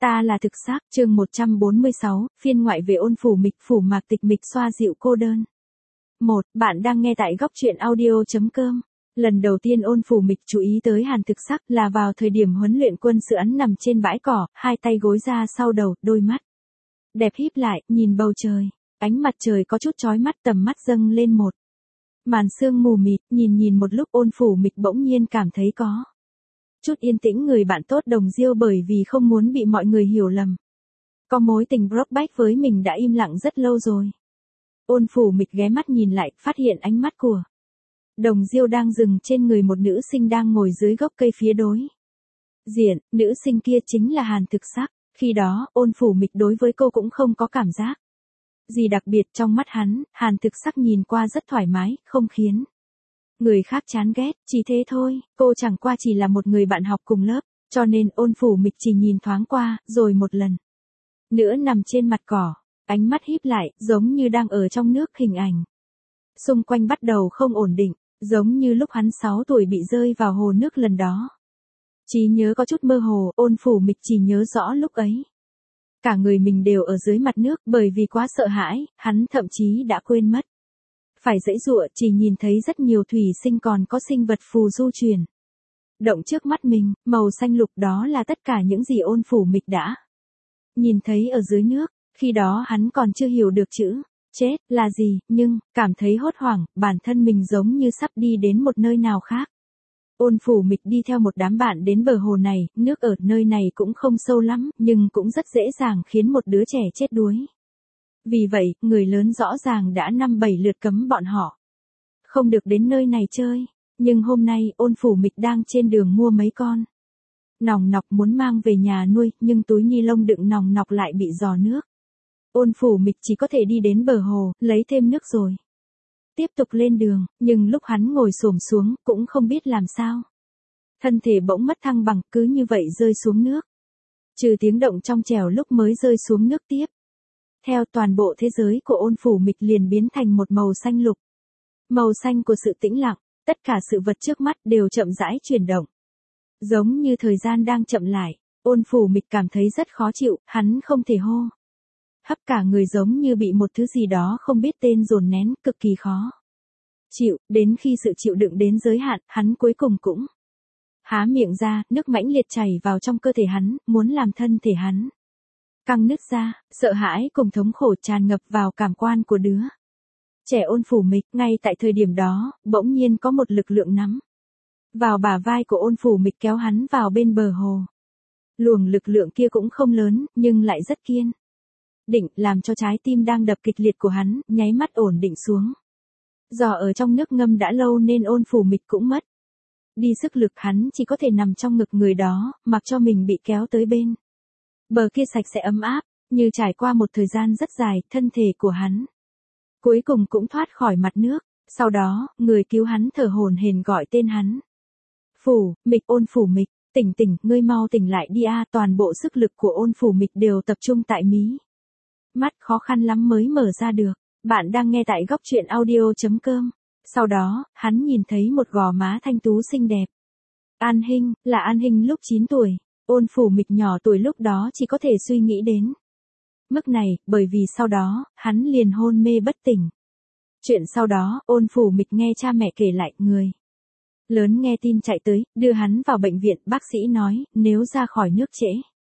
Ta là thực xác, chương 146, phiên ngoại về ôn phủ mịch, phủ mạc tịch mịch xoa dịu cô đơn. 1. Bạn đang nghe tại góc truyện audio.com. Lần đầu tiên ôn phủ mịch chú ý tới Hàn thực sắc là vào thời điểm huấn luyện quân sự ấn nằm trên bãi cỏ, hai tay gối ra sau đầu, đôi mắt đẹp híp lại, nhìn bầu trời. Ánh mặt trời có chút chói mắt, tầm mắt dâng lên một màn sương mù mịt, nhìn một lúc ôn phủ mịch bỗng nhiên cảm thấy có chút yên tĩnh. Người bạn tốt đồng Diêu bởi vì không muốn bị mọi người hiểu lầm, có mối tình Brokeback với mình đã im lặng rất lâu rồi. Ôn phủ mịch ghé mắt nhìn lại, phát hiện ánh mắt của đồng Diêu đang dừng trên người một nữ sinh đang ngồi dưới gốc cây phía đối diện. Nữ sinh kia chính là Hàn thực sắc. Khi đó, ôn phủ mịch đối với cô cũng không có cảm giác gì đặc biệt. Trong mắt hắn, Hàn thực sắc nhìn qua rất thoải mái, không khiến người khác chán ghét, chỉ thế thôi. Cô chẳng qua chỉ là một người bạn học cùng lớp, cho nên ôn phủ mịch chỉ nhìn thoáng qua, rồi một lần nữa nằm trên mặt cỏ, ánh mắt híp lại, giống như đang ở trong nước. Hình ảnh xung quanh bắt đầu không ổn định, giống như lúc hắn 6 tuổi bị rơi vào hồ nước lần đó. Trí nhớ có chút mơ hồ, ôn phủ mịch chỉ nhớ rõ lúc ấy cả người mình đều ở dưới mặt nước, bởi vì quá sợ hãi, hắn thậm chí đã quên mất phải giãy giụa, chỉ nhìn thấy rất nhiều thủy sinh còn có sinh vật phù du chuyển động trước mắt mình, màu xanh lục. Đó là tất cả những gì ôn phủ mịch đã nhìn thấy ở dưới nước. Khi đó hắn còn chưa hiểu được chữ chết là gì, nhưng cảm thấy hốt hoảng, bản thân mình giống như sắp đi đến một nơi nào khác. Ôn phủ mịch đi theo một đám bạn đến bờ hồ này, nước ở nơi này cũng không sâu lắm, nhưng cũng rất dễ dàng khiến một đứa trẻ chết đuối. Vì vậy, người lớn rõ ràng đã 5-7 lượt cấm bọn họ không được đến nơi này chơi. Nhưng hôm nay, ôn phủ mịch đang trên đường mua mấy con nòng nọc muốn mang về nhà nuôi, nhưng túi ni lông đựng nòng nọc lại bị rò nước. Ôn phủ mịch chỉ có thể đi đến bờ hồ, lấy thêm nước rồi tiếp tục lên đường, nhưng lúc hắn ngồi xổm xuống, cũng không biết làm sao. Thân thể bỗng mất thăng bằng, cứ như vậy rơi xuống nước. Trừ tiếng động trong trẻo lúc mới rơi xuống nước tiếp theo, toàn bộ thế giới của ôn phủ mịch liền biến thành một màu xanh lục. Màu xanh của sự tĩnh lặng, tất cả sự vật trước mắt đều chậm rãi chuyển động. Giống như thời gian đang chậm lại, ôn phủ mịch cảm thấy rất khó chịu, hắn không thể hô hấp, cả người giống như bị một thứ gì đó không biết tên dồn nén, cực kỳ khó chịu. Đến khi sự chịu đựng đến giới hạn, hắn cuối cùng cũng há miệng ra, nước mãnh liệt chảy vào trong cơ thể hắn, muốn làm thân thể hắn căng nứt ra. Sợ hãi cùng thống khổ tràn ngập vào cảm quan của đứa trẻ ôn phủ mịch. Ngay tại thời điểm đó, bỗng nhiên có một lực lượng nắm vào bả vai của ôn phủ mịch, kéo hắn vào bên bờ hồ. Luồng lực lượng kia cũng không lớn, nhưng lại rất kiên định, làm cho trái tim đang đập kịch liệt của hắn nháy mắt ổn định xuống. Do ở trong nước ngâm đã lâu nên ôn phủ mịch cũng mất đi sức lực, hắn chỉ có thể nằm trong ngực người đó, mặc cho mình bị kéo tới bên bờ kia sạch sẽ ấm áp. Như trải qua một thời gian rất dài, thân thể của hắn cuối cùng cũng thoát khỏi mặt nước. Sau đó, người cứu hắn thở hổn hển gọi tên hắn. Phủ mịch, ôn phủ mịch, tỉnh tỉnh, ngươi mau tỉnh lại đi a. Toàn bộ sức lực của ôn phủ mịch đều tập trung tại mí mắt, khó khăn lắm mới mở ra được. Bạn đang nghe tại góc truyện audio.com. Sau đó, hắn nhìn thấy một gò má thanh tú xinh đẹp. An Hinh, là An Hinh lúc 9 tuổi. Ôn phủ mịch nhỏ tuổi lúc đó chỉ có thể suy nghĩ đến mức này, bởi vì sau đó, hắn liền hôn mê bất tỉnh. Chuyện sau đó, ôn phủ mịch nghe cha mẹ kể lại, người lớn nghe tin chạy tới, đưa hắn vào bệnh viện. Bác sĩ nói, nếu ra khỏi nước trễ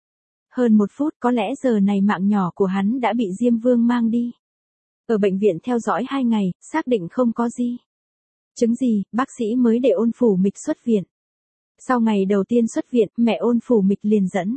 hơn 1 phút, có lẽ giờ này mạng nhỏ của hắn đã bị Diêm Vương mang đi. Ở bệnh viện theo dõi 2 ngày, xác định không có gì chứng gì, bác sĩ mới để ôn phủ mịch xuất viện. Sau ngày đầu tiên xuất viện, mẹ ôn phủ mịch liền dẫn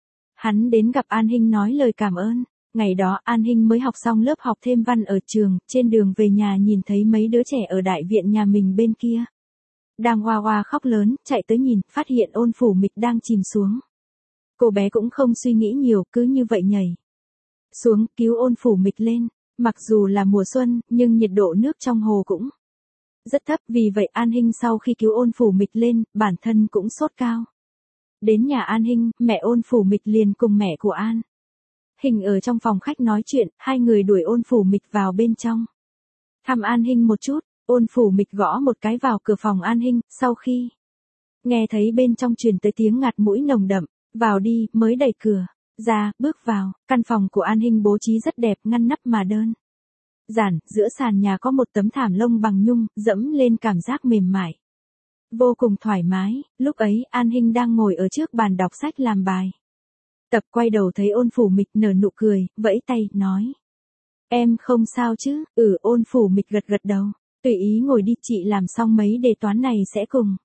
hắn đến gặp An Hinh nói lời cảm ơn. Ngày đó An Hinh mới học xong lớp học thêm văn ở trường, trên đường về nhà nhìn thấy mấy đứa trẻ ở đại viện nhà mình bên kia đang hoa hoa khóc lớn, chạy tới nhìn, phát hiện ôn phủ mịch đang chìm xuống. Cô bé cũng không suy nghĩ nhiều, cứ như vậy nhảy xuống, cứu ôn phủ mịch lên. Mặc dù là mùa xuân, nhưng nhiệt độ nước trong hồ cũng rất thấp, vì vậy An Hinh sau khi cứu ôn phủ mịch lên, bản thân cũng sốt cao. Đến nhà An Hinh, mẹ ôn phủ mịch liền cùng mẹ của An Hinh ở trong phòng khách nói chuyện, hai người đuổi ôn phủ mịch vào bên trong thăm An Hinh một chút. Ôn phủ mịch gõ một cái vào cửa phòng An Hinh, sau khi nghe thấy bên trong truyền tới tiếng ngạt mũi nồng đậm, vào đi, mới đẩy cửa. Ra, bước vào, căn phòng của An Hinh bố trí rất đẹp, ngăn nắp mà đơn giản, giữa sàn nhà có một tấm thảm lông bằng nhung, dẫm lên cảm giác mềm mại. Vô cùng thoải mái, lúc ấy An Hinh đang ngồi ở trước bàn đọc sách làm bài. Tập quay đầu thấy Ôn Phủ Mịch nở nụ cười, vẫy tay, nói. Em không sao chứ? Ôn Phủ Mịch gật gật đầu. Tùy ý ngồi đi, chị làm xong mấy đề toán này sẽ cùng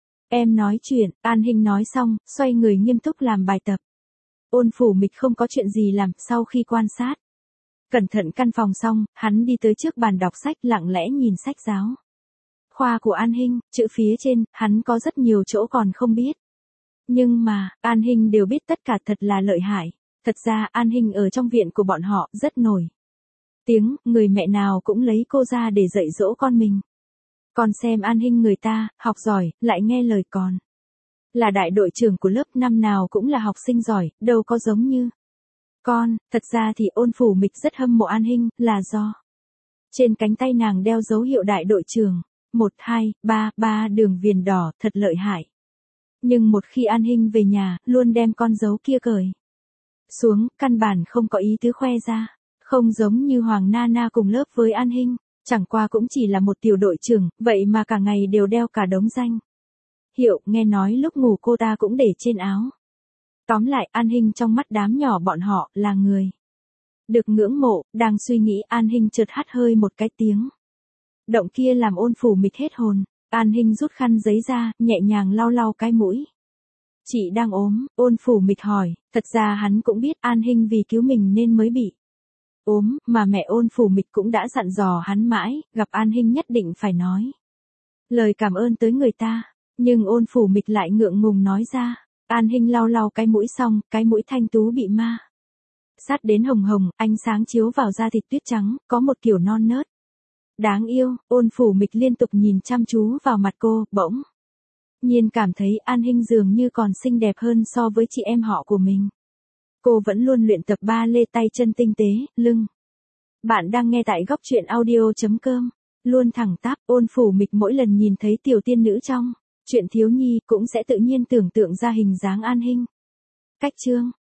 em nói chuyện. An Hinh nói xong, xoay người nghiêm túc làm bài tập. Ôn Phủ Mịch không có chuyện gì làm, sau khi quan sát cẩn thận căn phòng xong, hắn đi tới trước bàn đọc sách lặng lẽ nhìn sách giáo khoa của An Hinh, chữ phía trên, hắn có rất nhiều chỗ còn không biết. Nhưng mà, An Hinh đều biết tất cả, thật là lợi hại. Thật ra An Hinh ở trong viện của bọn họ rất nổi tiếng, người mẹ nào cũng lấy cô ra để dạy dỗ con mình. Còn xem An Hinh người ta, học giỏi, lại nghe lời còn là đại đội trưởng của lớp, năm nào cũng là học sinh giỏi, đâu có giống như con. Thật ra thì Ôn Phủ Mịch rất hâm mộ An Hinh, là do trên cánh tay nàng đeo dấu hiệu đại đội trưởng. 1, 2, 3 đường viền đỏ, thật lợi hại. Nhưng một khi An Hinh về nhà, luôn đem con dấu kia cởi xuống, căn bản không có ý tứ khoe ra. Không giống như Hoàng Nana cùng lớp với An Hinh, chẳng qua cũng chỉ là một tiểu đội trưởng, vậy mà cả ngày đều đeo cả đống danh hiệu, nghe nói lúc ngủ cô ta cũng để trên áo. Tóm lại, An Hinh trong mắt đám nhỏ bọn họ là người được ngưỡng mộ. Đang suy nghĩ, An Hinh chợt hắt hơi một cái tiếng động kia làm Ôn Phủ Mịch hết hồn. An Hinh rút khăn giấy ra, nhẹ nhàng lau lau cái mũi. Chị đang ốm? Ôn Phủ Mịch hỏi. Thật ra hắn cũng biết An Hinh vì cứu mình nên mới bị ốm, mà mẹ Ôn Phủ Mịch cũng đã dặn dò hắn mãi, gặp An Hinh nhất định phải nói lời cảm ơn tới người ta. Nhưng Ôn Phủ Mịch lại ngượng ngùng nói ra. An Hinh lau lau cái mũi xong, cái mũi thanh tú bị ma sát đến hồng hồng, ánh sáng chiếu vào da thịt tuyết trắng, có một kiểu non nớt đáng yêu. Ôn Phủ Mịch liên tục nhìn chăm chú vào mặt cô, bỗng nhiên cảm thấy An Hinh dường như còn xinh đẹp hơn so với chị em họ của mình. Cô vẫn luôn luyện tập ba lê, tay chân tinh tế, lưng. Bạn đang nghe tại góc truyện audio.com. Luôn thẳng tắp, Ôn Phủ Mịch mỗi lần nhìn thấy tiểu tiên nữ trong chuyện thiếu nhi cũng sẽ tự nhiên tưởng tượng ra hình dáng An Hinh. Cách chương